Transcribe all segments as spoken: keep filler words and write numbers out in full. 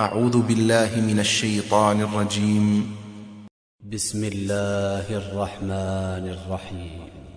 أعوذ بالله من الشيطان الرجيم. بسم الله الرحمن الرحيم.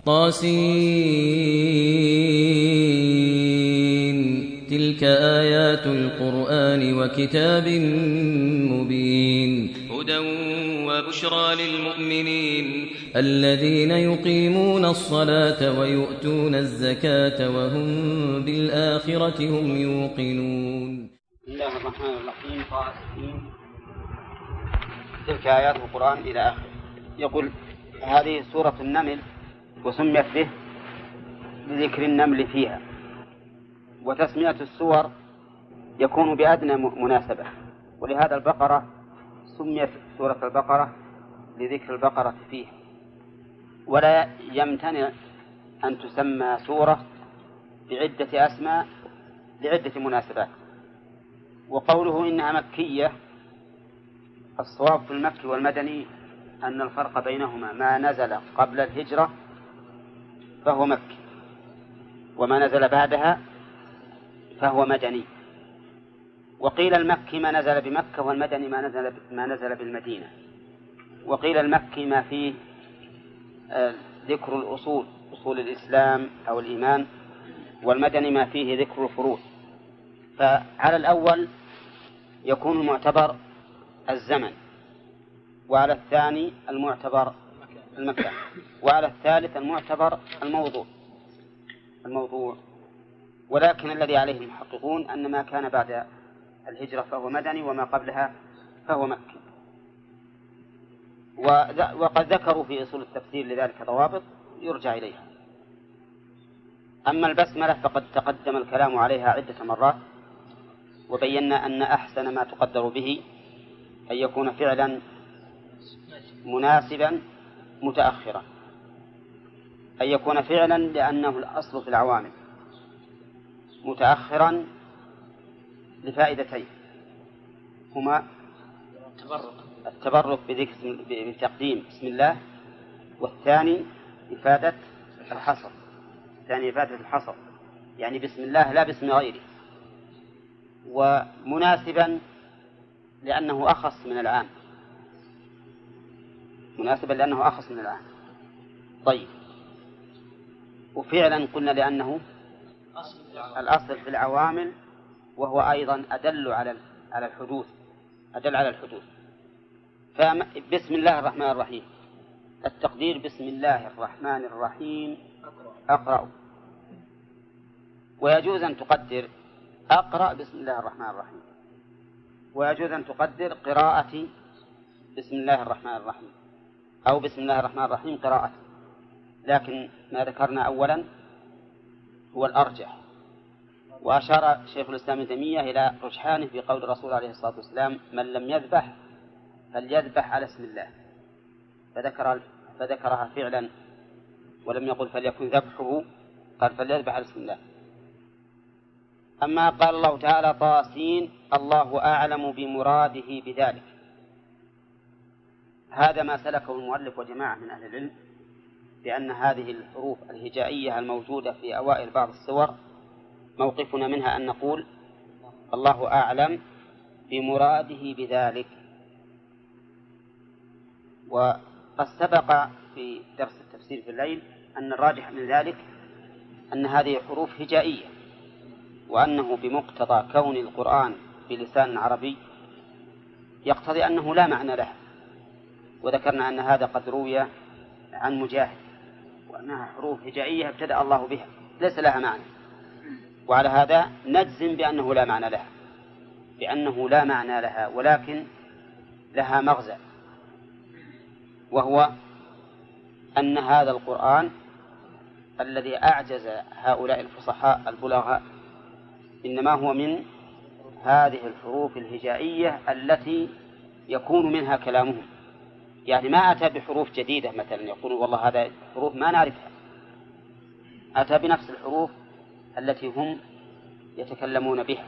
طاسين تلك آيات القرآن وكتاب مبين هدى وبشرى للمؤمنين الذين يقيمون الصلاة ويؤتون الزكاة وهم بالآخرة هم يوقنون. بسم الله الرحمن الرحيم. طاسين تلك آيات القرآن إلى آخره. يقول هذه سورة النمل وسميت به لذكر النمل فيها، وتسمية السور يكون بأدنى مناسبة، ولهذا البقرة سميت سورة البقرة لذكر البقرة فيها، ولا يمتنع أن تسمى سورة بعدة أسماء لعدة مناسبات. وقوله إنها مكية، الصواب في المكي والمدني أن الفرق بينهما ما نزل قبل الهجرة فهو مكي، وما نزل بعدها فهو مدني. وقيل المكي ما نزل بمكة، والمدني ما نزل ما نزل بالمدينة. وقيل المكي ما فيه ذكر الأصول، أصول الإسلام أو الإيمان، والمدني ما فيه ذكر الفروع. فعلى الأول يكون المعتبر الزمن، وعلى الثاني المعتبر المكان، وعلى الثالث المعتبر الموضوع الموضوع ولكن الذي عليه المحققون أن ما كان بعد الهجرة فهو مدني، وما قبلها فهو مكي. وقد ذكروا في أصول التفسير لذلك ضوابط يرجع إليها. أما البسملة فقد تقدم الكلام عليها عدة مرات، وبينا أن أحسن ما تقدر به أن يكون فعلا مناسبا متأخرا، أن يكون فعلا لأنه الأصل في العوامل، متأخرا لفائدتين هما التبرك بذكر بتقديم بسم الله، والثاني إفادة الحصر ثاني إفادة الحصر يعني بسم الله لا باسم غيره، ومناسبا لأنه أخص من العام مناسبا لأنه أخص من العام. طيب، وفعلا قلنا لأنه الأصل في العوامل، وهو أيضا أدل على على الحدوث أدل على الحدوث. فبسم الله الرحمن الرحيم، التقدير بسم الله الرحمن الرحيم أقرأ، ويجوز أن تقدر أقرأ بسم الله الرحمن الرحيم، ويجوز أن تقدر قراءتي بسم الله الرحمن الرحيم، أو بسم الله الرحمن الرحيم قراءة. لكن ما ذكرنا أولا هو الأرجح، وأشار شيخ الإسلام ابن تيمية إلى رجحانه في قول الرسول عليه الصلاة والسلام: من لم يذبح فليذبح على اسم الله، فذكر فذكرها فعلا ولم يقل فليكن ذبحه، قال فليذبح على اسم الله. أما قال الله تعالى طاسين الله أعلم بمراده بذلك، هذا ما سلكه المؤلف وجماعة من أهل العلم، بأن هذه الحروف الهجائية الموجودة في أوائل بعض السور موقفنا منها أن نقول الله أعلم بمراده بذلك. وقد سبق في درس التفسير في الليل أن الراجح من ذلك أن هذه حروف هجائية، وأنه بمقتضى كون القرآن بلسان عربي يقتضي أنه لا معنى له. وذكرنا أن هذا قد روي عن مجاهد، وأنها حروف هجائية ابتدأ الله بها ليس لها معنى، وعلى هذا نجزم بأنه لا معنى لها بأنه لا معنى لها ولكن لها مغزى، وهو أن هذا القرآن الذي أعجز هؤلاء الفصحاء البلغاء إنما هو من هذه الحروف الهجائية التي يكون منها كلامهم. يعني ما أتى بحروف جديدة مثلا يقول والله هذا حروف ما نعرفها، أتى بنفس الحروف التي هم يتكلمون بها.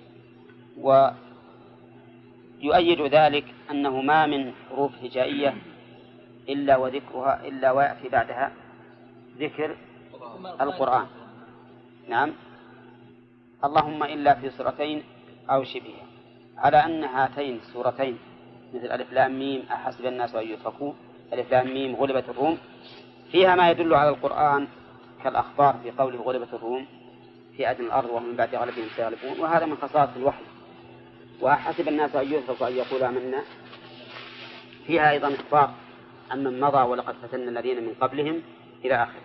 ويؤيد ذلك أنه ما من حروف هجائية إلا وذكرها إلا ويأتي بعدها ذكر القرآن. نعم، اللهم إلا في سورتين أو شبهها. على أن هاتين السورتين مثل ألف لام ميم أحسب الناس أن يتركوا، ألف لام ميم غلبت الروم، فيها ما يدل على القرآن كالأخبار في قوله غلبت الروم في أدنى الأرض ومن بعد غلبهم سيغلبون، وهذا من خصائص الوحي. وأحسب الناس أن يتركوا أن يقولوا آمنا فيها أيضا إخبار عمن مضى ولقد فتنا الذين من قبلهم إلى آخره.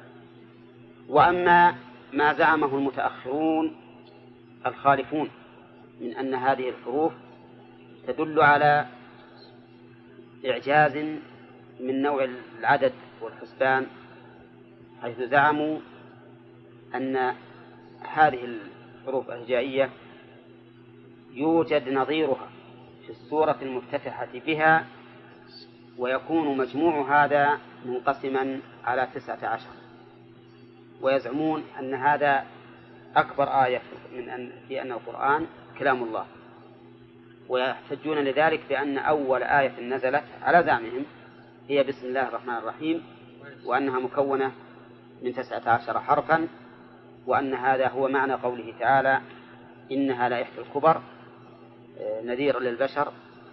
وأما ما زعمه المتأخرون الخالفون من أن هذه الحروف تدل على إعجاز من نوع العدد والحسبان، حيث زعموا أن هذه الحروف الهجائية يوجد نظيرها في السورة المفتتحة بها، ويكون مجموع هذا منقسما على تسعة عشر، ويزعمون أن هذا أكبر آية من أن في أن القرآن كلام الله، ويحتجون لذلك بأن أول آية نزلت على زعمهم هي بسم الله الرحمن الرحيم، وأنها مكونة من تسعة عشر حرفا، وأن هذا هو معنى قوله تعالى إنها لإحدى الكبر نذير للبشر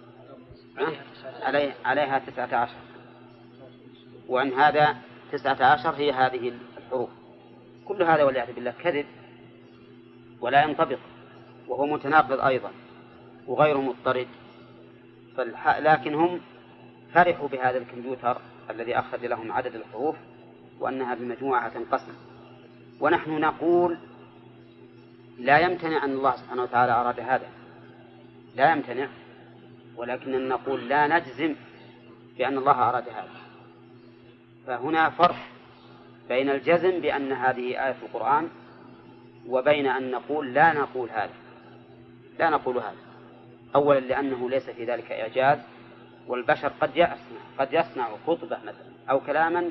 عليها تسعة عشر، وأن هذا تسعة عشر هي هذه الحروف. كل هذا والعياذ بالله كذب ولا ينطبق، وهو متناقض أيضا وغير مضطرد. لكن هم فرحوا بهذا الكمبيوتر الذي أخرج لهم عدد الحروف وأنها بالمجموعة تنقسم. ونحن نقول لا يمتنع أن الله سبحانه وتعالى أراد هذا، لا يمتنع، ولكن نقول لا نجزم بأن الله أراد هذا. فهنا فرق بين الجزم بأن هذه آية القرآن وبين أن نقول لا نقول هذا، لا نقول هذا. أولا لأنه ليس في ذلك إعجاز، والبشر قد يصنع قد يصنع خطبة مثلا أو كلاما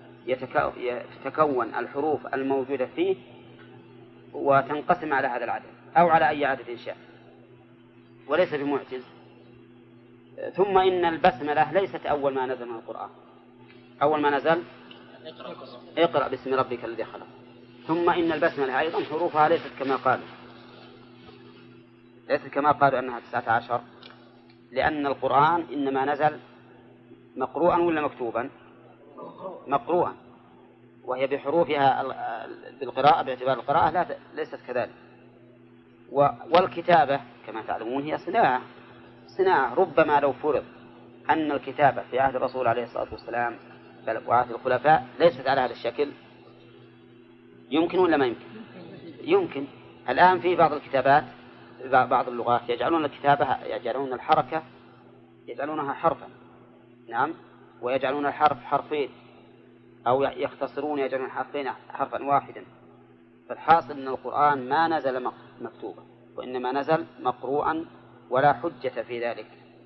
يتكون الحروف الموجودة فيه وتنقسم على هذا العدد أو على أي عدد شاء، وليس بمعجز. ثم إن البسملة ليست أول ما نزل من القرآن، أول ما نزل اقرأ باسم ربك الذي خلق. ثم إن البسملة أيضا حروفها ليست كما قالوا ليست كما قالوا أنها تسعة عشر، لأن القرآن إنما نزل مقروءا ولا مكتوبا؟ مقروءا، وهي بحروفها بالقراءة باعتبار القراءة لا ليست كذلك. والكتابة كما تعلمون هي صناعة صناعة ربما لو فرض أن الكتابة في عهد الرسول عليه الصلاة والسلام وعهد الخلفاء ليست على هذا الشكل، يمكن ولا ما يمكن؟ يمكن. الآن في بعض الكتابات بعض اللغات يجعلون الكتابة يجعلون الحركة يجعلونها حرفا، نعم، ويجعلون الحرف حرفين، أو يختصرون يجعلون حرفين حرفا واحدا. فالحاصل أن القرآن ما نزل مكتوبا، وإنما نزل مقروءا، ولا حجة في ذلك.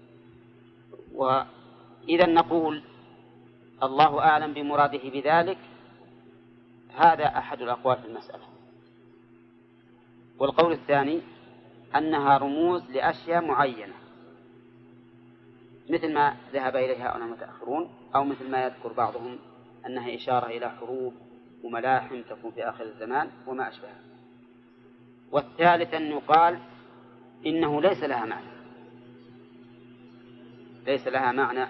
وإذا نقول الله أعلم بمراده بذلك، هذا أحد الأقوال في المسألة. والقول الثاني أنها رموز لأشياء معينة، مثل ما ذهب إليها هؤلاء المتأخرون، أو مثل ما يذكر بعضهم أنها إشارة إلى حروب وملاحم تكون في آخر الزمان وما أشبهها. والثالث أن يقال إنه ليس لها معنى ليس لها معنى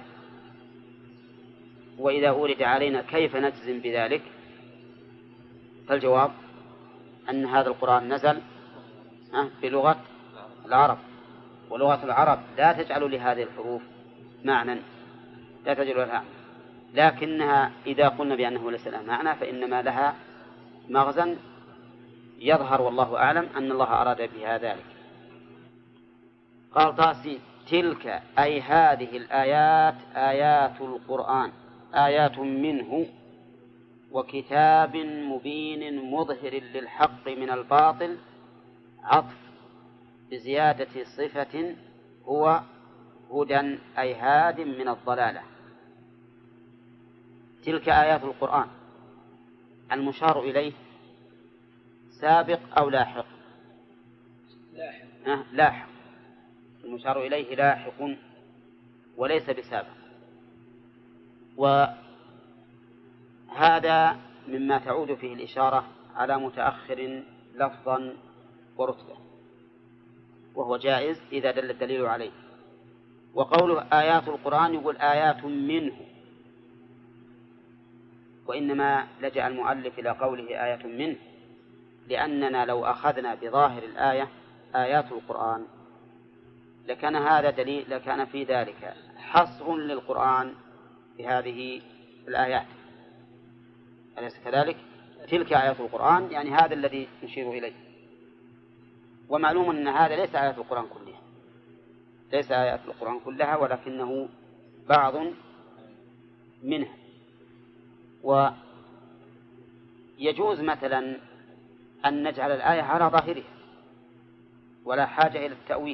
وإذا أورد علينا كيف نجزم بذلك؟ فالجواب أن هذا القرآن نزل بلغة العرب، ولغة العرب لا تجعل لهذه الحروف معنى، لا تجعل لها، لكنها إذا قلنا بأنه ليس لها معنى فإنما لها مغزى يظهر والله أعلم أن الله أراد بها ذلك. قال طاسي تلك أي هذه الآيات آيات القرآن آيات منه وكتاب مبين مظهر للحق من الباطل، عطف بزيادة صفة هو هدى أي هاد من الضلالة. تلك آيات القرآن، المشار إليه سابق أو لاحق؟ لاحق. أه لاحق. المشار إليه لاحق وليس بسابق. وهذا مما تعود فيه الإشارة على متأخر لفظا ورتبة. وهو جائز إذا دل الدليل عليه. وقوله آيات القرآن يقول آيات منه، وإنما لجأ المؤلف إلى قوله آيات منه لأننا لو أخذنا بظاهر الآية آيات القرآن لكان هذا دليل، لكان في ذلك حصر للقرآن بهذه الآيات، أليس كذلك؟ تلك آيات القرآن يعني هذا الذي نشير إليه. ومعلوم أن هذا ليس آيات القرآن كلها، ليس آيات القرآن كلها ولكنه بعض منها. ويجوز مثلا أن نجعل الآية على ظاهرها ولا حاجة إلى التأويل،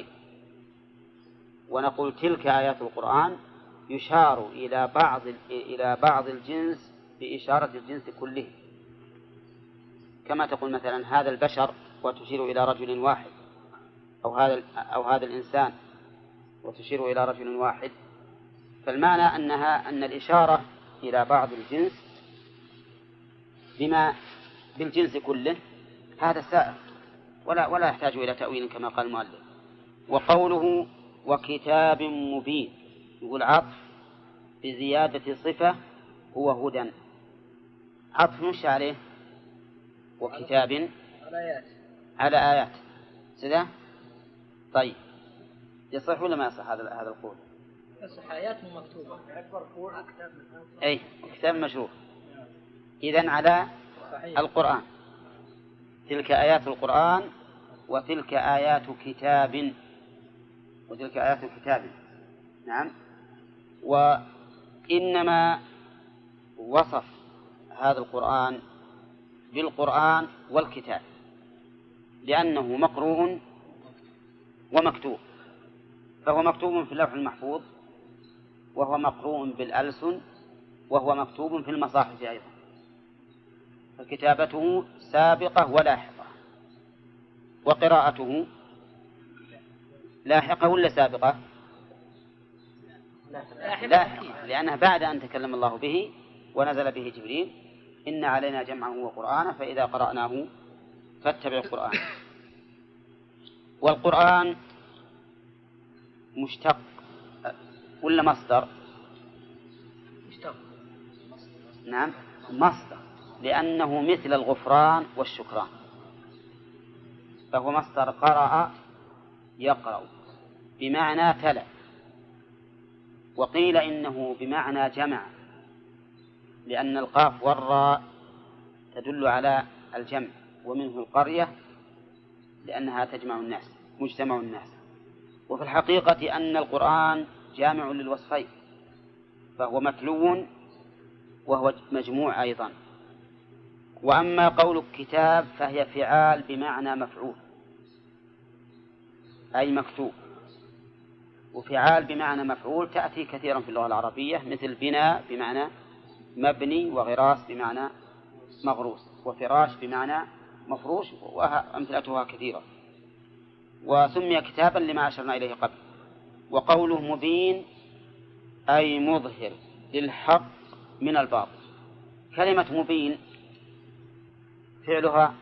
ونقول تلك آيات القرآن يشار إلى بعض إلى بعض الجنس بإشارة الجنس كله، كما تقول مثلا هذا البشر وتشير إلى رجل واحد، أو هذا أو هذا الإنسان وتشير إلى رجل واحد. فالمعنى أنها أن الإشارة إلى بعض الجنس بما بالجنس كله هذا سائر ولا ولا يحتاج إلى تأويل كما قال المؤلف. وقوله وكتاب مبين يقول عطف بزيادة صفة هو هدى، عطف مش عليه وكتاب على آيات على آيات سده. طيب يصح ولا ما يصح هذا هذا القول؟ يصح، آيات مكتوبة. أي كتاب مشروع. إذن على صحيح. القرآن تلك آيات القرآن وتلك آيات كتاب وتلك آيات كتاب. نعم. وإنما وصف هذا القرآن بالقرآن والكتاب لأنه مقروء ومكتوب، فهو مكتوب في اللوح المحفوظ وهو مقروء بالألسن وهو مكتوب في المصاحف أيضا، فكتابته سابقة ولاحقة، وقراءته لاحقة ولا سابقة؟ لاحقة، لأنها بعد أن تكلم الله به ونزل به جبريل إن علينا جمعه وقرآنه فإذا قرأناه فاتبع القرآن. والقرآن مشتق ولا مصدر؟ مشتق. نعم مصدر، لأنه مثل الغفران والشكران، فهو مصدر قرأ يقرأ بمعنى تلا. وقيل إنه بمعنى جمع لأن القاف والراء تدل على الجمع، ومنه القرية لأنها تجمع الناس مجتمع الناس. وفي الحقيقة أن القرآن جامع للوصفين، فهو متلو وهو مجموع أيضا. وأما قول كتاب فهي فعال بمعنى مفعول أي مكتوب، وفعال بمعنى مفعول تأتي كثيرا في اللغة العربية، مثل بناء بمعنى مبني، وغراس بمعنى مغروس، وفراش بمعنى مفروش، وأمثلتها كثيرة. وسمي كتابا لما أشرنا إليه قبل. وقوله مبين أي مظهر للحق من الباطل. كلمة مبين فعلها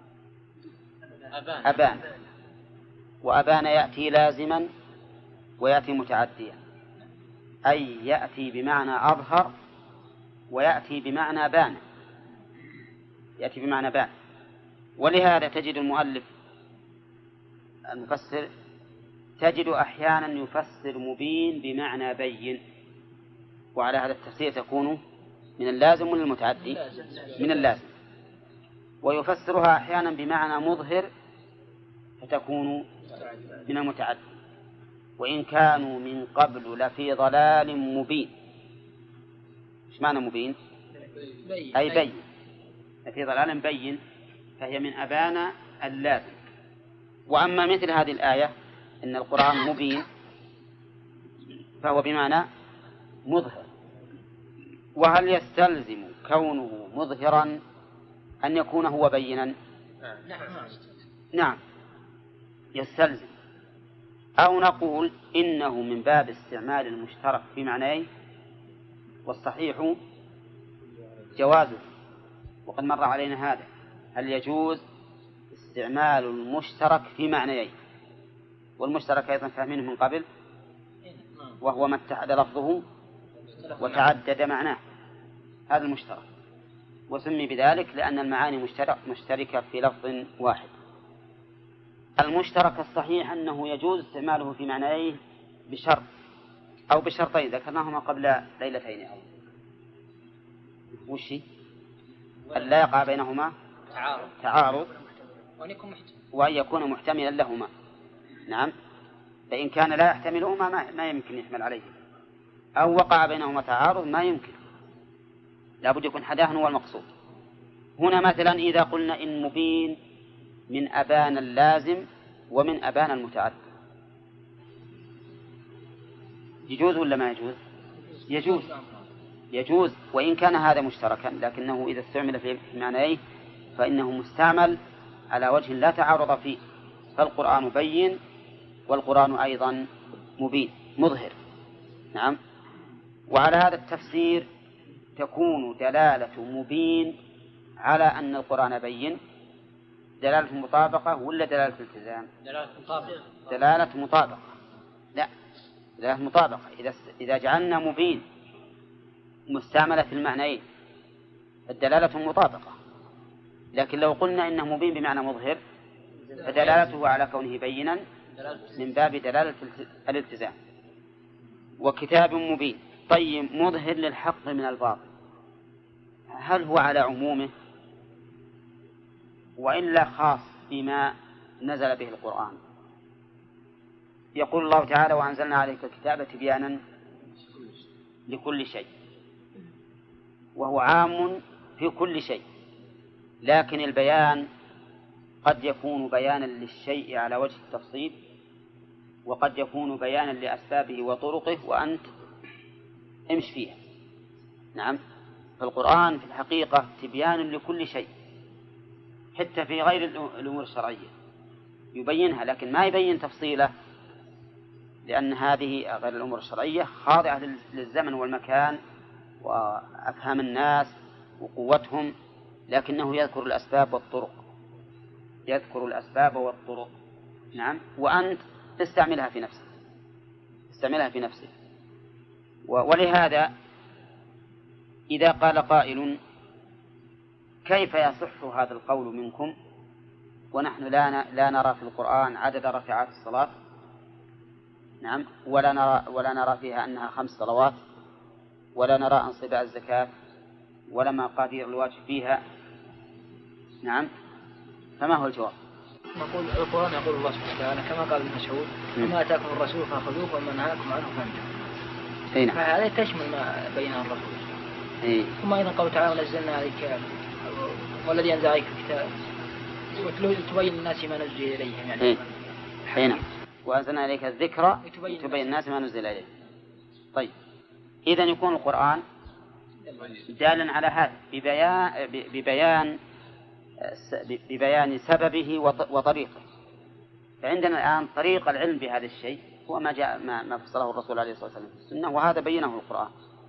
أبان، وأبان يأتي لازما ويأتي متعديا، أي يأتي بمعنى أظهر ويأتي بمعنى بان، يأتي بمعنى بان. ولهذا تجد المؤلف المفسر تجد أحيانا يفسر مبين بمعنى بين، وعلى هذا التفسير تكون من اللازم ولا المتعدي؟ من اللازم. ويفسرها أحيانا بمعنى مظهر فتكون من المتعدي. وإن كانوا من قبل لفي ضلال مبين. إيش معنى مبين؟ أي بين، لفي ضلال بين، فهي من أبان اللازم. وأما مثل هذه الآية إن القرآن مبين فهو بمعنى مظهر. وهل يستلزم كونه مظهرا أن يكون هو بينا؟ نعم يستلزم. أو نقول إنه من باب استعمال المشترك في معناه، والصحيح جوازه، وقد مر علينا هذا. هل يجوز استعمال المشترك في معنيه؟ والمشترك أيضا فاهمينه من قبل، وهو ما اتحد لفظه وتعدد معناه، هذا المشترك، وسمي بذلك لأن المعاني مشترك مشتركة في لفظ واحد. المشترك الصحيح أنه يجوز استعماله في معنيه بشرط أو بشرطين ذكرناهما قبل ليلتين أو وشي أن لا يقع بينهما تعارض, تعارض وأن يكون محتمل وأن يكون محتملا لهما. نعم، فإن كان لا يحتملهما ما, ما يمكن يحمل عليه، أو وقع بينهما تعارض ما يمكن، لابد يكون حداه هو المقصود. هنا مثلا إذا قلنا إن مبين من أبان اللازم ومن أبان المتعدد، يجوز ولا ما يجوز؟ يجوز يجوز وإن كان هذا مشتركا، لكنه إذا استعمل في معنيه فإنه مستعمل على وجه لا تعارض فيه، فالقرآن بين والقرآن أيضا مبين مظهر. نعم، وعلى هذا التفسير تكون دلالة مبين على أن القرآن بين دلالة مطابقة ولا دلالة التزام؟ دلالة مطابقة. دلالة مطابقة، لا دلالة مطابقة. إذا إذا جعلنا مبين مستعملة في المعنيين الدلالة مطابقة، لكن لو قلنا إنه مبين بمعنى مظهر فدلالته على كونه بينا من باب دلالة الالتزام. وكتاب مبين، طيب مظهر للحق من الباطل، هل هو على عمومه وإلا خاص بما نزل به القرآن؟ يقول الله تعالى وأنزلنا عليك الكتاب تبيانا لكل شيء، وهو عام في كل شيء، لكن البيان قد يكون بيانا للشيء على وجه التفصيل، وقد يكون بيانا لأسبابه وطرقه وأنت امش فيها. نعم، فالقرآن في الحقيقة تبيان لكل شيء حتى في غير الأمور الشرعية يبينها، لكن ما يبين تفصيله، لأن هذه غير الأمور الشرعية خاضعة للزمن والمكان وأفهام الناس وقوتهم، لكنه يذكر الأسباب والطرق يذكر الأسباب والطرق. نعم، وأنت تستعملها في نفسك تستعملها في نفسك. ولهذا إذا قال قائل كيف يصح هذا القول منكم ونحن لا لا نرى في القرآن عدد ركعات الصلاة، نعم، ولا نرى ولا نرى فيها أنها خمس صلوات، ولا نرى أنصباء الزكاة ولا مقادير الواجب فيها، نعم، فما هو الجواب؟ نقول القرآن يقول الله سبحانه وتعالى كما قال ابن مسعود وما أتاكم الرسول فأخذوه وما نهاكم عنه فانتهوا، فهذا تشمل ما بينه الرسول. إيه. ثم أيضا قول تعالى ونزلنا عليك والذي أنزل عليك الكتاب وتبين الناس ما نزل إليهم، يعني إيه. حين وأنزلنا عليك الذكرى تبين الناس ما نزل إليهم. طيب، إذن يكون القرآن دالا على هذا ببيان ببيان ببيان سببه وطريقه. فعندنا الآن طريق العلم بهذا الشيء هو ما جاء ما فصله الرسول عليه الصلاة والسلام في السنة، وهذا بينه القرآن،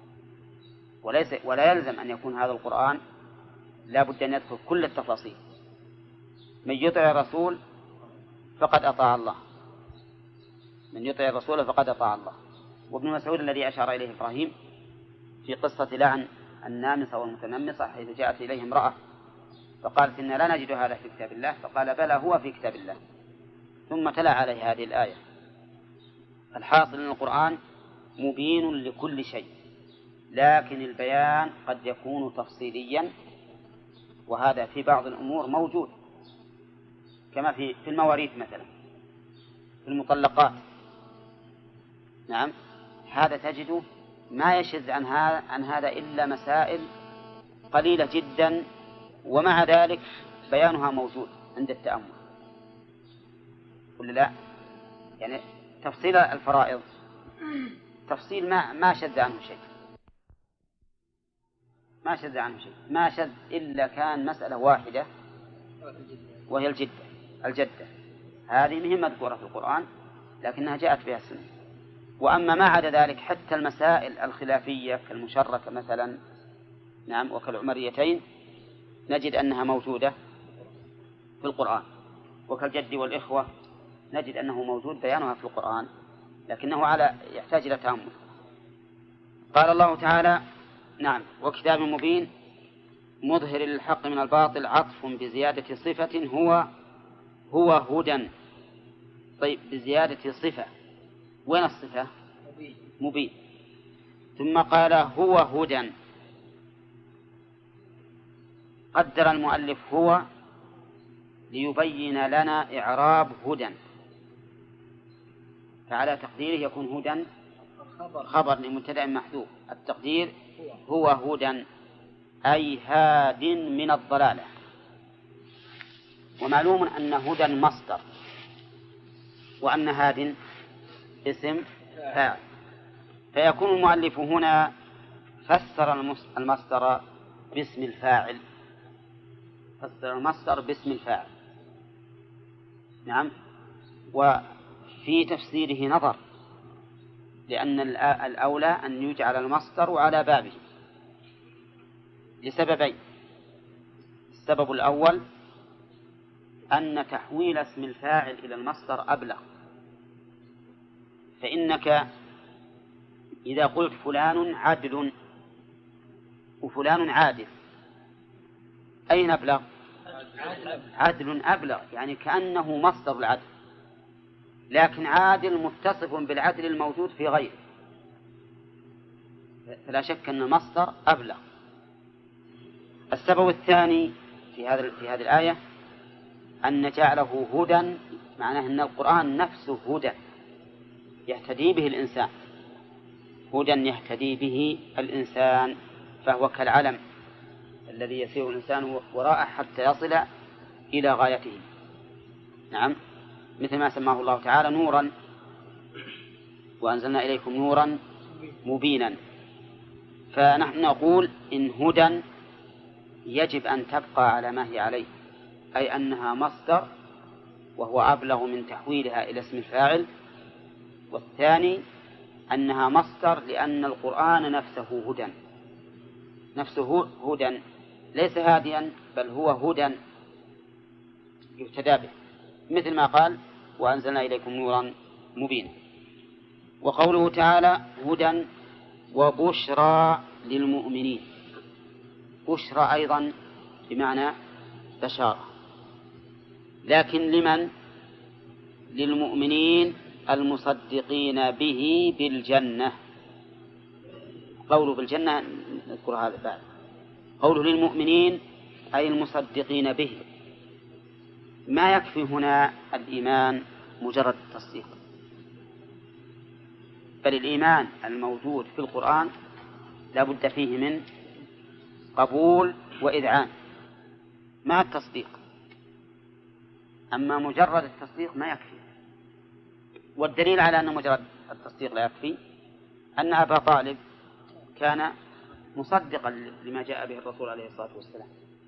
وليس ولا يلزم أن يكون هذا القرآن لا بد أن يدخل كل التفاصيل. من يطع الرسول فقد أطاع الله من يطع الرسول فقد أطاع الله. وابن مسعود الذي أشار إليه إبراهيم في قصة لعن النامصة والمتنمصة حيث جاءت إليه امرأة فقالت إن لا نجد هذا في كتاب الله، فقال بلى هو في كتاب الله، ثم تلا عليه هذه الآية. الحاصل أن القرآن مبين لكل شيء، لكن البيان قد يكون تفصيليا، وهذا في بعض الأمور موجود كما في في المواريث مثلا، في المطلقات. نعم، هذا تجده ما يشذ عن هذا عن هذا إلا مسائل قليلة جدا، ومع ذلك بيانها موجود عند التأمل، ولا لا؟ يعني تفصيل الفرائض تفصيل ما ما شذ عنه شيء ما شذ عنه شيء ما شذ إلا كان مسألة واحدة وهي الجدة الجدة هذه مهمة مذكورة في القرآن لكنها جاءت بها السنة. وأما ما عدا ذلك حتى المسائل الخلافية كالمشركة مثلا، نعم، وكالعمريتين نجد أنها موجودة في القرآن، وكالجد والإخوة نجد أنه موجود بيانها في القرآن، لكنه على يحتاج إلى تأمل. قال الله تعالى: نعم، وكتاب مبين مظهر للحق من الباطل، عطف بزيادة صفة هو هو هدى. طيب، بزيادة صفة، وين الصفة؟ مبين, مبين. ثم قال هو هدى. قدر المؤلف هو ليبين لنا إعراب هدى، فعلى تقديره يكون هدى خبر لمبتدأ محذوف، التقدير هو هدى أي هاد من الضلالة. ومعلوم أن هدى مصدر، وأن هاد اسم فاعل، فيكون المؤلف هنا فسر المصدر باسم الفاعل، فسر المصدر باسم الفاعل. نعم. وفي تفسيره نظر، لأن الأولى أن يجعل المصدر على بابه لسببين. السبب الأول أن تحويل اسم الفاعل إلى المصدر أبلغ، فإنك إذا قلت فلان عدل وفلان عادل، أين أبلغ؟ عدل أبلغ، يعني كأنه مصدر العدل، لكن عادل متصف بالعدل الموجود في غيره، فلا شك أن المصدر أبلغ. السبب الثاني في هذا في هذه الآية أن جعله هدى، معناه أن القرآن نفسه هدى يهتدي به الإنسان، هدى يهتدي به الإنسان، فهو كالعلم الذي يسير الإنسان وراءه حتى يصل إلى غايته. نعم، مثل ما سماه الله تعالى نورا، وأنزلنا إليكم نورا مبينا. فنحن نقول إن هدى يجب أن تبقى على ما هي عليه، أي أنها مصدر وهو أبلغ من تحويلها إلى اسم الفاعل. والثاني أنها مصدر لأن القرآن نفسه هدى، نفسه هدى ليس هاديا، بل هو هدى يهتدى به، مثل ما قال وأنزلنا إليكم نورا مبينا. وقوله تعالى هدى وبشرى للمؤمنين، بشرى أيضا بمعنى بشارة، لكن لمن؟ للمؤمنين المصدقين به بالجنة. قوله بالجنة نذكر هذا بعد. قوله للمؤمنين أي المصدقين به. ما يكفي هنا الإيمان مجرد التصديق، بل الإيمان الموجود في القرآن لا بد فيه من قبول وإذعان مع التصديق. أما مجرد التصديق ما يكفي، والدليل على أن مجرد التصديق لا يكفي أن أبا طالب كان مصدقا لما جاء به الرسول عليه الصلاة والسلام،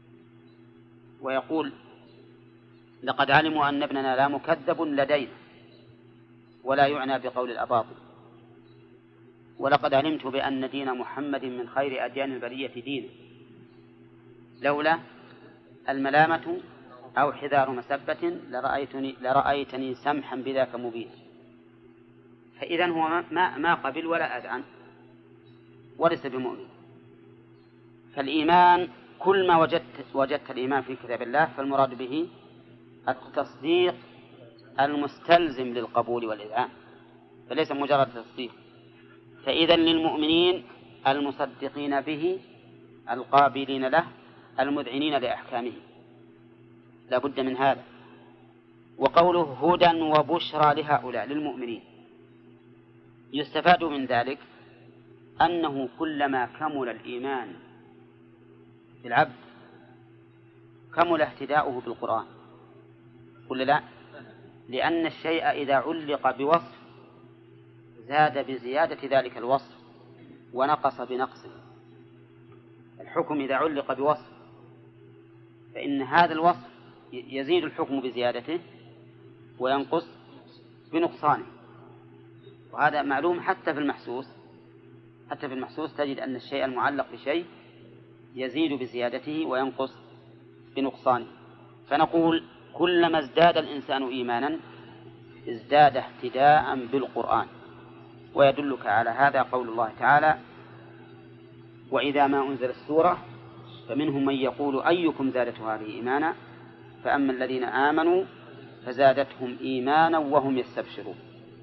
ويقول لقد علموا أن ابننا لا مكذب لدينا ولا يعنى بقول الأباطل، ولقد علمت بأن دين محمد من خير أديان البرية دينا لولا الملامة أو حذار مسبة لرأيتني, لرأيتني سمحا بذاك مبين. فإذن هو ما, ما قبل ولا أذعن وليس بمؤمن. فالإيمان كل ما وجدت, وجدت الإيمان في كتاب الله فالمراد به التصديق المستلزم للقبول والإذعان، فليس مجرد تصديق. فإذن للمؤمنين المصدقين به القابلين له المذعنين لأحكامه، لا بد من هذا. وقوله هدى وبشرى لهؤلاء للمؤمنين يستفاد من ذلك أنه كلما كمل الإيمان في العبد كمل اهتداؤه بالقرآن، قل لا، لأن الشيء إذا علق بوصف زاد بزيادة ذلك الوصف ونقص بنقصه. الحكم إذا علق بوصف فإن هذا الوصف يزيد الحكم بزيادته وينقص بنقصانه، وهذا معلوم حتى في المحسوس. حتى في المحسوس تجد أن الشيء المعلق بشيء يزيد بزيادته وينقص بنقصانه. فنقول كلما ازداد الإنسان إيمانا ازداد اهتداء بالقرآن. ويدلك على هذا قول الله تعالى: وإذا ما أنزل السورة فمنهم من يقول أيكم زادته هذه إيمانا فأما الذين آمنوا فزادتهم إيمانا وهم يستبشرون.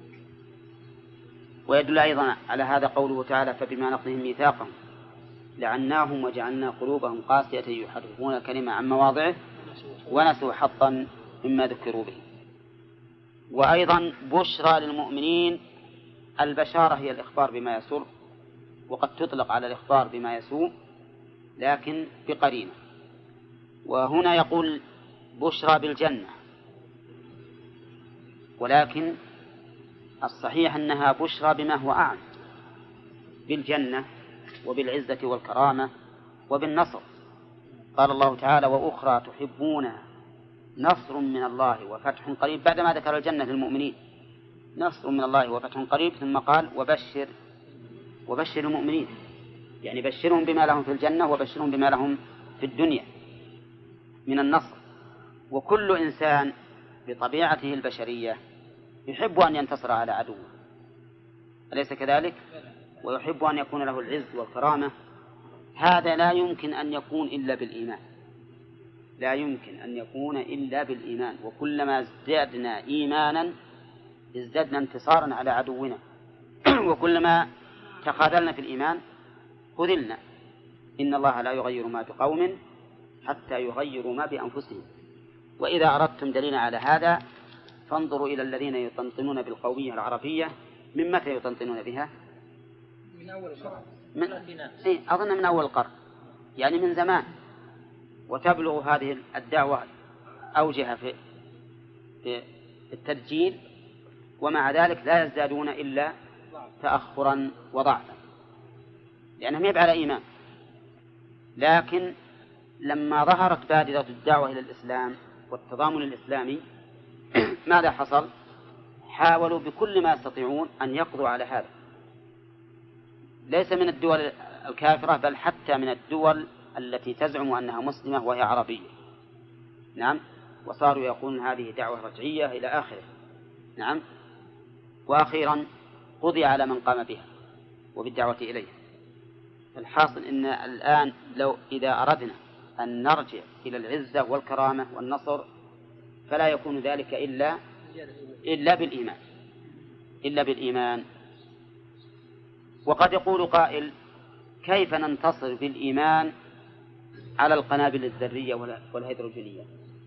ويدل أيضا على هذا قوله تعالى: فبما نقضهم ميثاقهم لعناهم وجعلنا قلوبهم قاسية يحرفون الكلمة عن مواضعه ونسوا حظا مما ذكروا به. وأيضا بشرى للمؤمنين. البشارة هي الإخبار بما يسر، وقد تطلق على الإخبار بما يسوء لكن بقرينة. وهنا يقول بشرى بالجنة، ولكن الصحيح أنها بشرى بما هو أعم، بالجنة وبالعزة والكرامة وبالنصر. قال الله تعالى: وأخرى تحبونها نصر من الله وفتح قريب، بعدما ذكر الجنة للمؤمنين نصر من الله وفتح قريب، ثم قال: وبشر وبشر المؤمنين، يعني بشرهم بما لهم في الجنة وبشرهم بما لهم في الدنيا من النصر. وكل إنسان بطبيعته البشرية يحب أن ينتصر على عدوه، أليس كذلك؟ ويحب أن يكون له العز والكرامة. هذا لا يمكن أن يكون إلا بالإيمان، لا يمكن أن يكون إلا بالإيمان. وكلما ازددنا إيمانا ازددنا انتصارا على عدونا وكلما تخاذلنا في الإيمان خذلنا. إن الله لا يغير ما بقوم حتى يغيروا ما بأنفسهم. وإذا أردتم دليلا على هذا فانظروا إلى الذين يطنطنون بالقومية العربية. من متى يطنطنون بها؟ من أول القرن. من... إيه أظن من أول القرن، يعني من زمان. وتبلغ هذه الدعوة أوجها في في التدجيل، ومع ذلك لا يزدادون إلا تأخرا وضعفا، لأنهم يبقى على إيمان. لكن لما ظهرت بادرة الدعوة إلى الإسلام والتضامن الإسلامي ماذا حصل؟ حاولوا بكل ما يستطيعون أن يقضوا على هذا، ليس من الدول الكافرة بل حتى من الدول التي تزعم أنها مسلمة وهي عربية. نعم، وصاروا يقولون هذه دعوة رجعية إلى آخره. نعم، وأخيرا قضي على من قام بها وبالدعوة إليه. الحاصل إن الآن لو إذا أردنا أن نرجع إلى العزة والكرامة والنصر فلا يكون ذلك إلا إلا بالإيمان إلا بالإيمان. وقد يقول قائل: كيف ننتصر بالإيمان على القنابل الذرية والهيدروجينية؟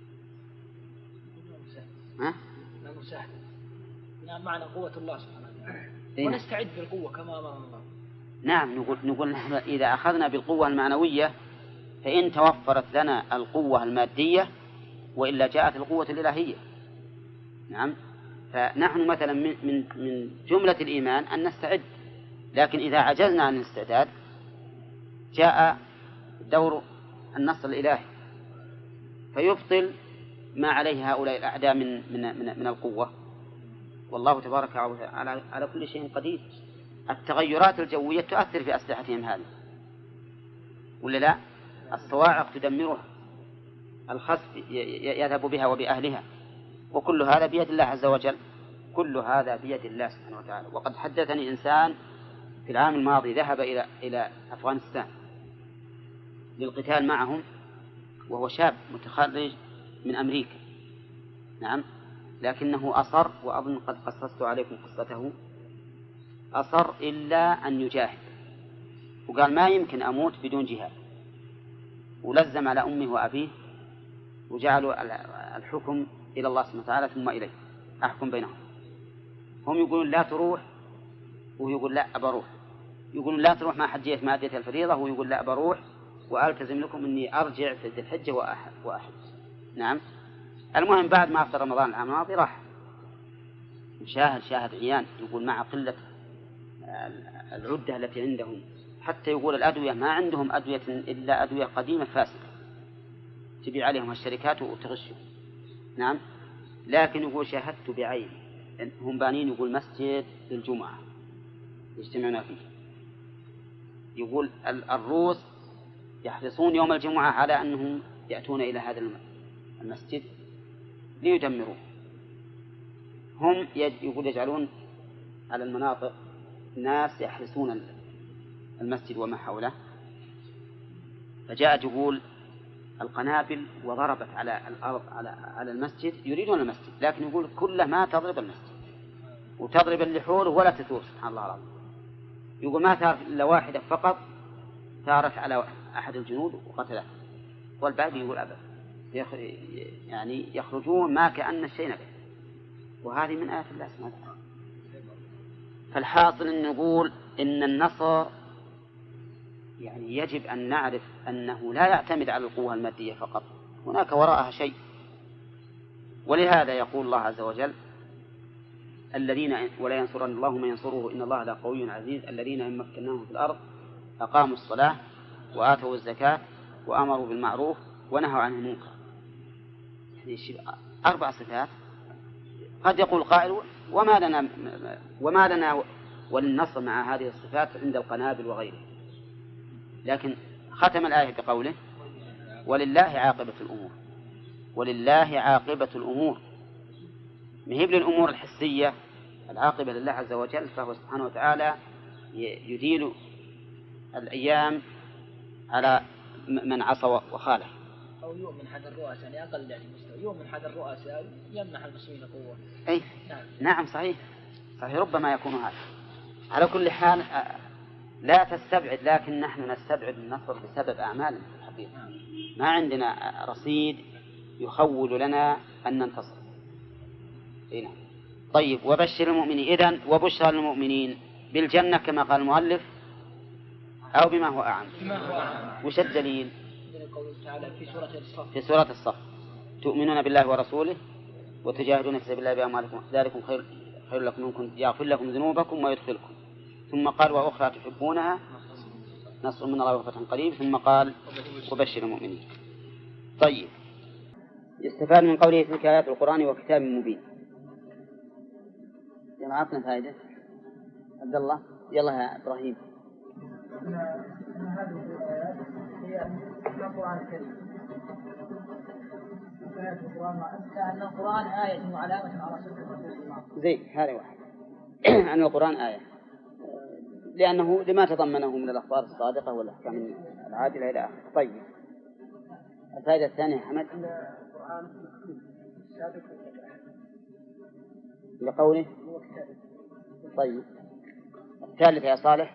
ها؟ سهل. نعم، معنى قوة الله سبحانه وتعالى. إيه؟ ونستعد بالقوة كما أمر الله. نعم، نقول نقول نحن إذا أخذنا بالقوة المعنوية فإن توفرت لنا القوة المادية وإلا جاءت القوة الإلهية. نعم، فنحن مثلا من من من جملة الإيمان أن نستعد، لكن إذا عجزنا عن الاستعداد جاء دور النصر الإلهي فيبطل ما عليه هؤلاء الأعداء من من من, من القوة. والله تبارك وتعالى على كل شيء قدير. التغيرات الجوية تؤثر في أسلحتهم هذه ولا لا؟ الصواعق تدمرها، الخسف يذهب بها وبأهلها، وكل هذا بيد الله عز وجل، كل هذا بيد الله سبحانه وتعالى. وقد حدثني إنسان في العام الماضي ذهب إلى إلى أفغانستان للقتال معهم، وهو شاب متخرج من أمريكا. نعم، لكنه أصر، وأظن قد قصصت عليكم قصته، أصر إلا أن يجاهد، وقال ما يمكن أموت بدون جهاد، ولزم على أمه وأبيه وجعلوا الحكم إلى الله سبحانه وتعالى ثم إليه أحكم بينهم. هم يقولون لا تروح وهو يقول لا أبروح، يقولون لا تروح ما حجيت ما أديت الفريضة وهو يقول لا بروح وألتزم لكم أني أرجع في ذي الحجة وأحد وأحد. نعم، المهم بعد ما أفطر رمضان العام الماضي راح شاهد شاهد عيان، يقول مع قلة العدة التي عندهم، حتى يقول الأدوية ما عندهم أدوية إلا أدوية قديمة فاسدة تبيع عليهم الشركات وتغشهم. نعم، لكن يقول شاهدت بعين، هم بانين يقول مسجد للجمعة يجتمعون فيه، يقول الروس يحرصون يوم الجمعة على أنهم يأتون إلى هذا المسجد ليدمروه. هم يقول يجعلون على المناطق ناس يحرسون المسجد وما حوله، فجاء جبول القنابل وضربت على الأرض على على المسجد، يريدون المسجد لكن يقول كله ما تضرب المسجد وتضرب اللي حوله ولا تثور. سبحان الله العظيم. يقول ما ثارت إلا واحدة فقط ثارت على أحد الجنود وقتله، والباقي يقول أبدا يعني يخرجون ما كأن الشيء نبي. وهذه من آيات الله سبحانه وتعالى. فالحاصل أن نقول إن النصر يعني يجب أن نعرف أنه لا يعتمد على القوة المادية فقط، هناك وراءها شيء. ولهذا يقول الله عز وجل الذين ولا ينصرن الله من ينصره إن الله لقوي عزيز الذين إن مكناهم في الأرض أقاموا الصلاة وآتوا الزكاة وأمروا بالمعروف ونهوا عن المنكر. يعني أربع صفات. قد يقول قائل وما لنا وما لنا وللنصر مع هذه الصفات عند القنابل وغيره، لكن ختم الآية بقوله ولله عاقبة الأمور. ولله عاقبة الأمور مهيب للأمور الحسية، العاقبة لله عز وجل، فهو سبحانه وتعالى يديل الأيام على من عصى وخالف. أو يؤمن حد الرؤساء يعني أقل يعني مستوى، يؤمن حد الرؤساء يمنح المسلمين قوة. أي نعم. نعم صحيح صحيح ربما يكون هذا. على كل حال لا تستبعد، لكن نحن نستبعد النصر بسبب أعمالنا في الحقيقة. ما عندنا رصيد يخول لنا أن ننتصر. هنا. طيب وبشر المؤمنين. إذن وبشر المؤمنين بالجنة كما قال المؤلف أو بما هو أعم. وش الدليل؟ في سورة الصف. في سورة الصف تؤمنون بالله ورسوله وتجاهدون في سبيل الله بأموالكم ذلكم خير خير لكم منكم يغفر لكم ذنوبكم ويدخلكم. ثم قال وأخرى تحبونها نصر من الله وفتح قريب. ثم قال وبشر المؤمنين. طيب يستفاد من قوله تلك آيات القرآن وكتاب مبين. يا معطنا فائدة عبد الله. يلا يا إبراهيم. أن هذه الآيات هي من القرآن الكريم. آيات القرآن أن القرآن آية وعلامة على صدق الرسول. زين هذا واحد. أن القرآن آية لأنه لما تضمنه من الأخبار الصادقة والأحكام العادلة إلى آخره. طيب الفائدة الثانية حمد القرآن سابق لقوله. طيب الثالث يا صالح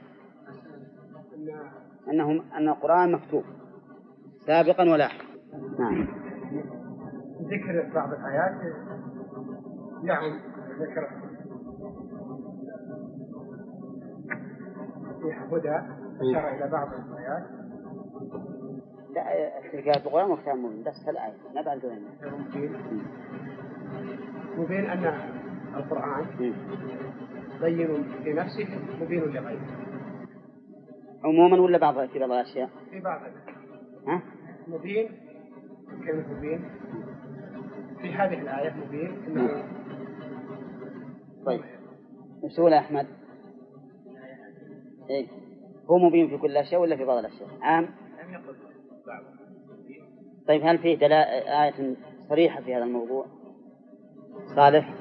أنهم أن القرآن مكتوب سابقا ولاحقا. نعم. ذكر بعض الآيات نعم ذكر في هدى أشار إلى بعض الآيات. لا تلك القرآن وكتاب مبين بس الآية ما بعد ذلك. مبين مبين أن القرآن بين في نفسه مبين لغيره عموما ولا بعض في بعض الأشياء؟ في بعض. ها؟ مبين كلمة مبين في هذه الآية مبين إنه. طيب مسؤول أحمد إيه هو مبين في كل الأشياء ولا في بعض الأشياء؟ عام. لم يقل بعض. طيب هل فيه دلالة آية صريحة في هذا الموضوع؟ صالح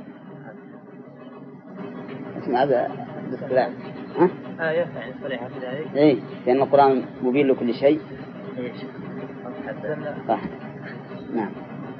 اسمع هذا بالسلام. ها؟ آية يعني صريحة في ذلك. إيه لأن القرآن مبين لكل شيء. إيش؟ صح. نعم.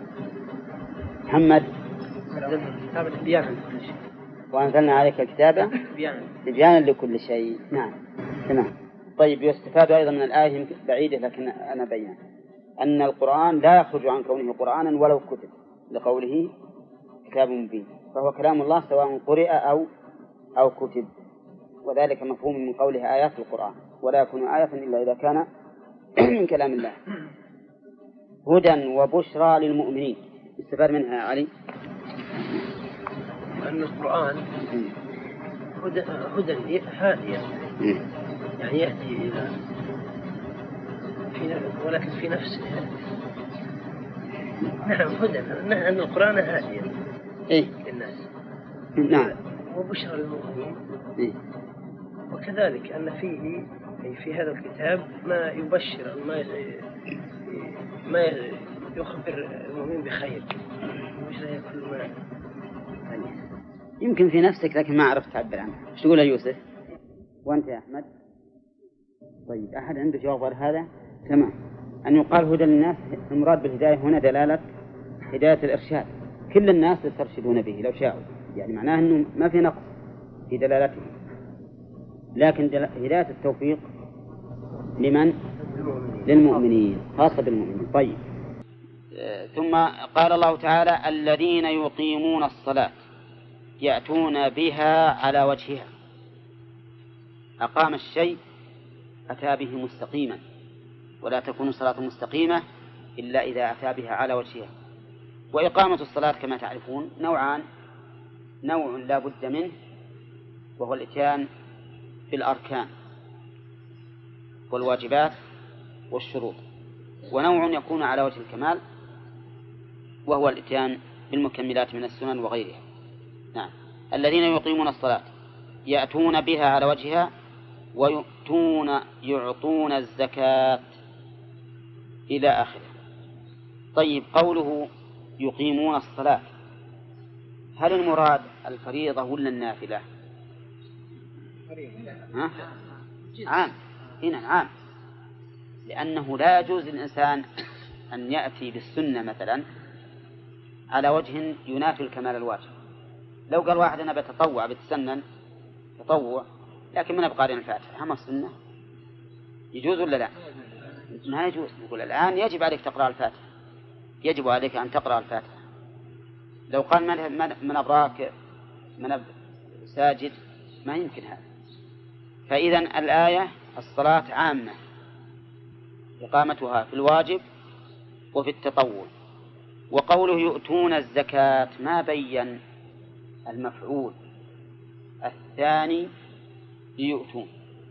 محمد. كتاب البيان لكل شيء. وأنزلنا عليك الكتاب بيانا لكل شيء. نعم. تمام. طيب يستفاد أيضا من الآية بعيدة لكن أنا بيان أن القرآن لا يخرج عن كونه قرآنا ولو كتب لقوله كتاب مبين، فهو كلام الله سواء قرئ أو أو كتب، وذلك مفهوم من قوله آيات القرآن ولا يكون آية إلا إذا كان من كلام الله. هدى وبشرى للمؤمنين. استفاد منها يا علي أن القرآن هدى هدى هادية يعني يأتي إلى في ولكن في نفسه. نعم هدى أن القرآن هادية إيه للناس. نعم. وبشرى للمؤمنين. إيه. وكذلك أن فيه في هذا الكتاب ما يبشر ما ما يخبر المؤمن بخير مش لا يكون ما يمكن في نفسك لكن ما عرفت تعبر عنه. ايش تقول يا يوسف؟ وأنت يا أحمد؟ طيب أحد عنده جواب غير هذا؟ تمام. أن يقال هدى للناس، المراد بالهداية هنا دلالة هداية الإرشاد، كل الناس يسترشدون به لو شاءوا، يعني معناه أنه ما في نقص في دلالته، لكن هداية التوفيق لمن؟ للمؤمنين، خاصة بالمؤمنين. طيب. ثم قال الله تعالى الذين يقيمون الصلاة يأتون بها على وجهها. أقام الشيء أتى به مستقيما، ولا تكون الصلاة مستقيمة إلا إذا أتى بها على وجهها. وإقامة الصلاة كما تعرفون نوعان: نوع لا بد منه وهو الإتيان بالأركان والواجبات والشروط، ونوع يكون على وجه الكمال وهو الإتيان بالمكملات من السنن وغيرها. نعم. الذين يقيمون الصلاة يأتون بها على وجهها ويؤتون يعطون الزكاة إلى آخره. طيب، قوله يقيمون الصلاة، هل المراد الفريضة ولا النافلة؟ ها؟ عام. هنا عام، لأنه لا يجوز للإنسان أن يأتي بالسنة مثلا على وجه ينافي الكمال الواجب. لو قال واحد أنا بتطوع بتسنن تطوع لكن من أبقارين الفاتحة، هم السنة يجوز ولا لا؟ ما يجوز. نقول الآن يجب عليك تقرأ الفاتحة، يجب عليك أن تقرأ الفاتحة. لو قال من من أبراك من أب ساجد ما يمكن هذا. فإذا الآية الصلاة عامة، إقامتها في الواجب وفي التطوع. وقوله يؤتون الزكاة ما بين المفعول الثاني ليؤتون،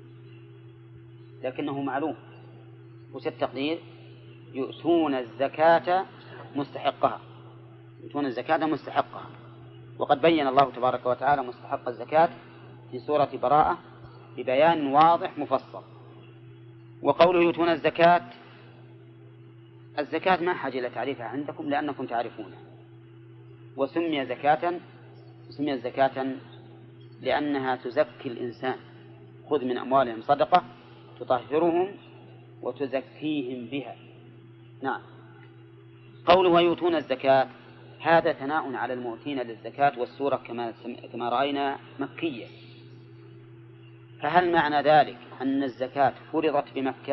لكنه معلوم. وش التقدير؟ يؤتون الزكاة مستحقها، يؤتون الزكاة مستحقها. وقد بين الله تبارك وتعالى مستحق الزكاة في سورة براءة ببيان واضح مفصل. وقوله يؤتون الزكاة، الزكاة ما حاجة إلى تعريفها عندكم لأنكم تعرفونها. وسمي زكاة سمي زكاة لأنها تزكي الإنسان، خذ من أموالهم صدقة تطهرهم وتزكيهم بها. نعم. قوله ويؤتون الزكاة هذا ثناء على المؤتين للزكاة، والسورة كما كما رأينا مكية. فهل معنى ذلك أن الزكاة فرضت بمكة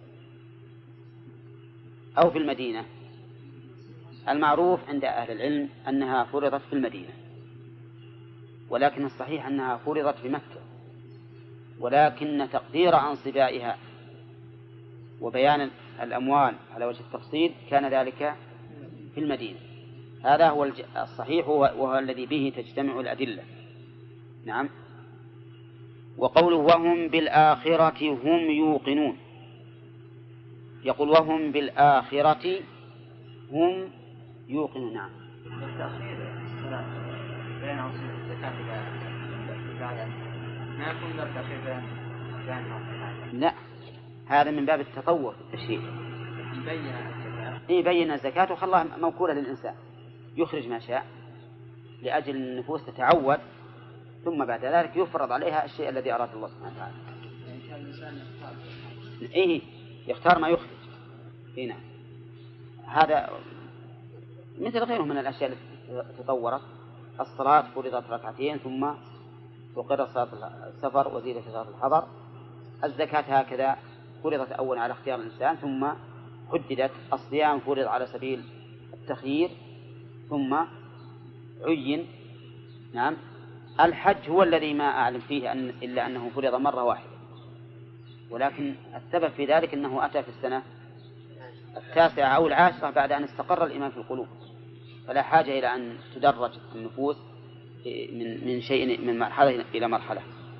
أو في المدينة؟ المعروف عند أهل العلم أنها فرضت في المدينة، ولكن الصحيح أنها فرضت بمكة، ولكن تقدير أنصبائها وبيان الأموال على وجه التفصيل كان ذلك في المدينة. هذا هو الصحيح وهو الذي به تجتمع الأدلة. نعم. وقوله وهم بالآخرة هم يوقنون، يقول وهم بالآخرة هم يوقنون. نعم. التأخير بين أصل الزكاة إلى ما يكون ذا التأخير بين، لا، هذا من باب التطور في التشريع. يبين الزكاة يبين الزكاة وخلاها موكولة للإنسان يخرج ما شاء لأجل النفوس تتعود، ثم بعد ذلك يفرض عليها الشيء الذي أراد الله سبحانه وتعالى. يعني الإنسان يختار إيه يختار ما يخرج. هنا هذا مثل غيره من الأشياء التي تطورت. الصلاة فرضت ركعتين ثم وقرأت صلاة السفر وزيدت صلاة الحضر. الزكاة هكذا فرضت أولا على اختيار الإنسان ثم حددت. الصيام فرض على سبيل التخيير ثم عين. نعم. الحج هو الذي ما أعلم فيه أن إلا أنه فرض مرة واحدة، ولكن السبب في ذلك أنه أتى في السنة التاسعة أو العاشرة بعد أن استقر الإيمان في القلوب، فلا حاجة إلى أن تدرج النفوس من من شيء من مرحلة إلى مرحلة.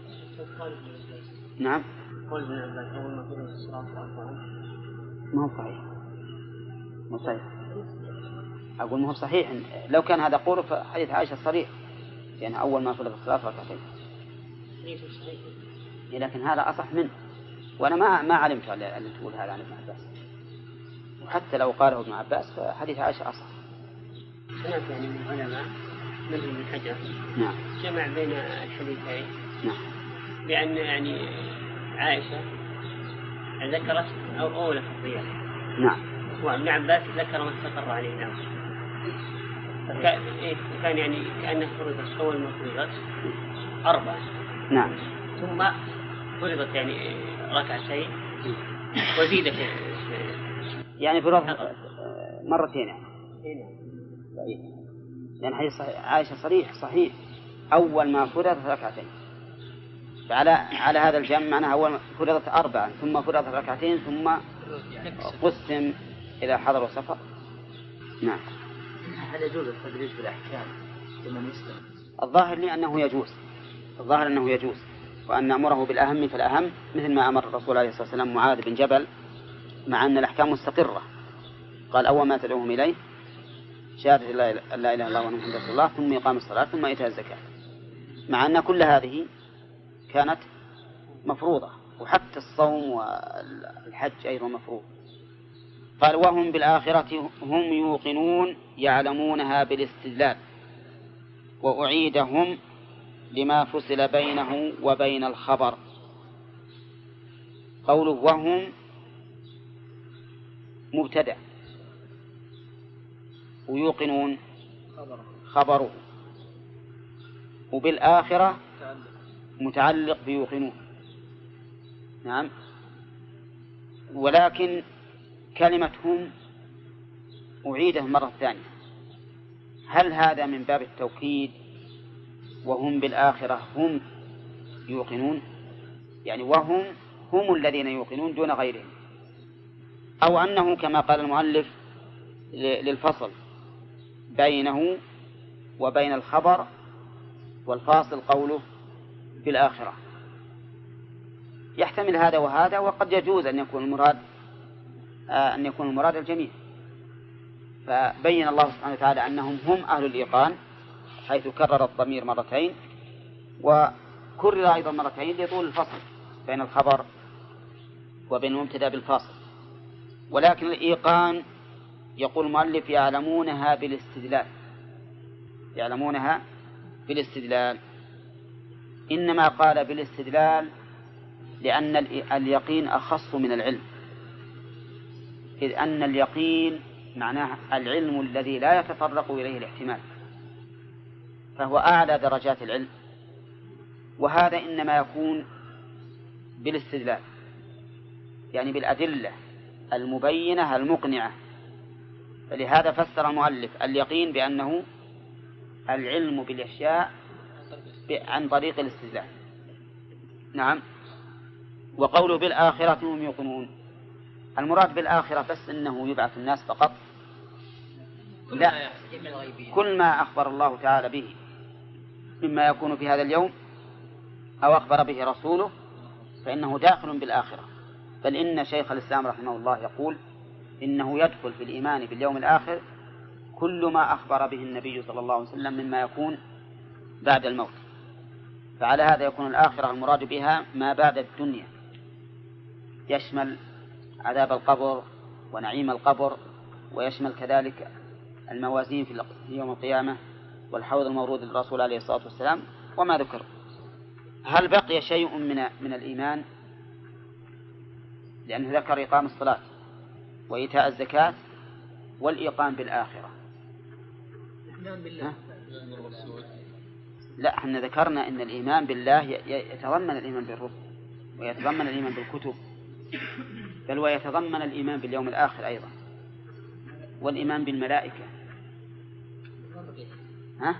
نعم. ما هو صحيح، ما هو صحيح. أقول ما هو صحيح. لو كان هذا قوله فحديث عائشة صريح، يعني أول ما فرض الصلاة ركعتين، لكن هذا أصح منه. وأنا ما ما علمت أن تقول هذا عن ابن عباس، وحتى لو قاله ابن عباس فحديث عائشة أصح. سمعت يعني من العلماء من ابن حجر نعم جمع بين الحديثين نعم بأن يعني عائشة ذكرت أو أولى في الصيام نعم وابن عباس ذكر ما استقر عليه الأمر فكان إيه كان يعني كأنه فرضت أول ما فرضت أربعة نعم ثم فرضت يعني ركعتين وزيدت يعني فرض مرتين يعني. إيه. لأن حديث عائشة صريح صحيح أول ما فرضت ركعتين فعلى على هذا الجمع معناها أول فرضت أربعة ثم فرضت ركعتين ثم قسم إلى حضر وسفر. نعم. هل يجوز التدريج بالأحكام لمن يسلم؟ الظاهر لي أنه يجوز الظاهر أنه يجوز وأن نأمره بالأهم فالأهم مثل ما أمر الرسول عليه الصلاة والسلام معاذ بن جبل مع أن الأحكام مستقرة قال أول ما تدعوهم إليه شهادة لا إله إلا الله وأن محمدا رسول الله ثم إقام الصلاة ثم إيتاء الزكاة مع أن كل هذه كانت مفروضة وحتى الصوم والحج أيضا مفروض. قال وهم بالآخرة هم يوقنون يعلمونها بالاستدلال وأعيدهم لما فصل بينه وبين الخبر. قوله وهم مبتدأ ويوقنون خبره وبالآخرة متعلق بيوقنون. نعم. ولكن كلمة هم أعيدها مرة ثانية هل هذا من باب التوكيد وهم بالآخرة هم يوقنون يعني وهم هم الذين يوقنون دون غيرهم أو أنه كما قال المؤلف للفصل بينه وبين الخبر والفاصل قوله بالآخرة يحتمل هذا وهذا وقد يجوز أن يكون المراد آه أن يكون المراد الجميع. فبين الله سبحانه وتعالى أنهم هم أهل الإيقان حيث كرر الضمير مرتين وكرر أيضا مرتين لطول الفصل بين الخبر وبين المبتدأ بالفاصل. ولكن الإيقان يقول المؤلف يعلمونها بالاستدلال يعلمونها بالاستدلال إنما قال بالاستدلال لأن اليقين أخص من العلم إذ أن اليقين معناه العلم الذي لا يتطرق إليه الاحتمال فهو أعلى درجات العلم وهذا إنما يكون بالاستدلال يعني بالأدلة المبينة المقنعة. فلهذا فسر المؤلف اليقين بأنه العلم بالأشياء عن طريق الاستدلال. نعم. وقوله بالآخرة هم يوقنون المراد بالآخرة بس أنه يبعث الناس فقط لا كل ما أخبر الله تعالى به مما يكون في هذا اليوم أو أخبر به رسوله فإنه داخل بالآخرة. بل إن شيخ الإسلام رحمه الله يقول إنه يدخل في الإيمان باليوم الآخر كل ما أخبر به النبي صلى الله عليه وسلم مما يكون بعد الموت. فعلى هذا يكون الآخرة المراد بها ما بعد الدنيا يشمل عذاب القبر ونعيم القبر ويشمل كذلك الموازين في يوم القيامة والحوض المورود للرسول عليه الصلاة والسلام وما ذكر. هل بقي شيء من من الإيمان لأنه ذكر إقام الصلاة وإيتاء الزكاة والإيقان بالآخرة؟ لا احنا ذكرنا إن الإيمان بالله يتضمن الإيمان بالرسل ويتضمن الإيمان بالكتب بل ويتضمن الإيمان باليوم الآخر أيضا والإيمان بالملائكة. ها؟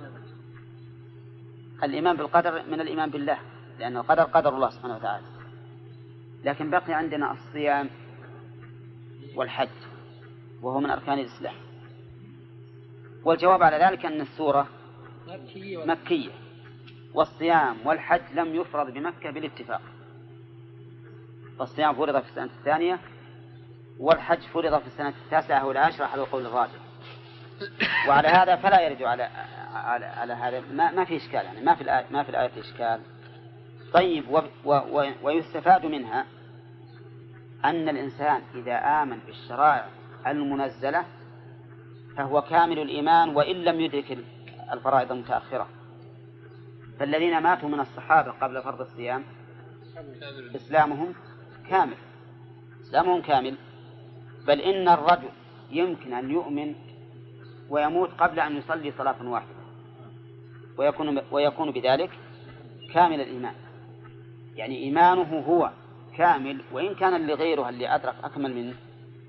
الإيمان بالقدر من الإيمان بالله لأن القدر قدر الله سبحانه وتعالى. لكن بقي عندنا الصيام والحج وهو من أركان الإسلام والجواب على ذلك أن السورة مكية والصيام والحج لم يفرض بمكة بالاتفاق. فالصيام فرض في السنة الثانية والحج فرض في السنة التاسعة والعاشرة على القول الراجح. وعلى هذا فلا يرد على على, على هذا ما, ما في إشكال يعني ما في الآية ما في الآية إشكال. طيب و و ويستفاد منها أن الإنسان إذا آمن بالشرائع المنزلة فهو كامل الإيمان وإن لم يدرك الفرائض المتأخرة. فالذين ماتوا من الصحابة قبل فرض الصيام إسلامهم كامل، إسلامهم كامل، بل إن الرجل يمكن أن يؤمن ويموت قبل أن يصلي صلاة واحدة ويكون, ويكون بذلك كامل الإيمان، يعني إيمانه هو كامل، وإن كان لغيره اللي أدرك أكمل منه،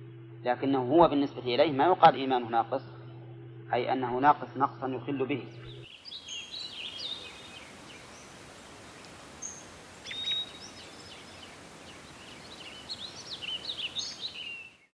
لكنه هو بالنسبة إليه ما يقال إيمانه ناقص، أي أنه ناقص نقصا يخل به.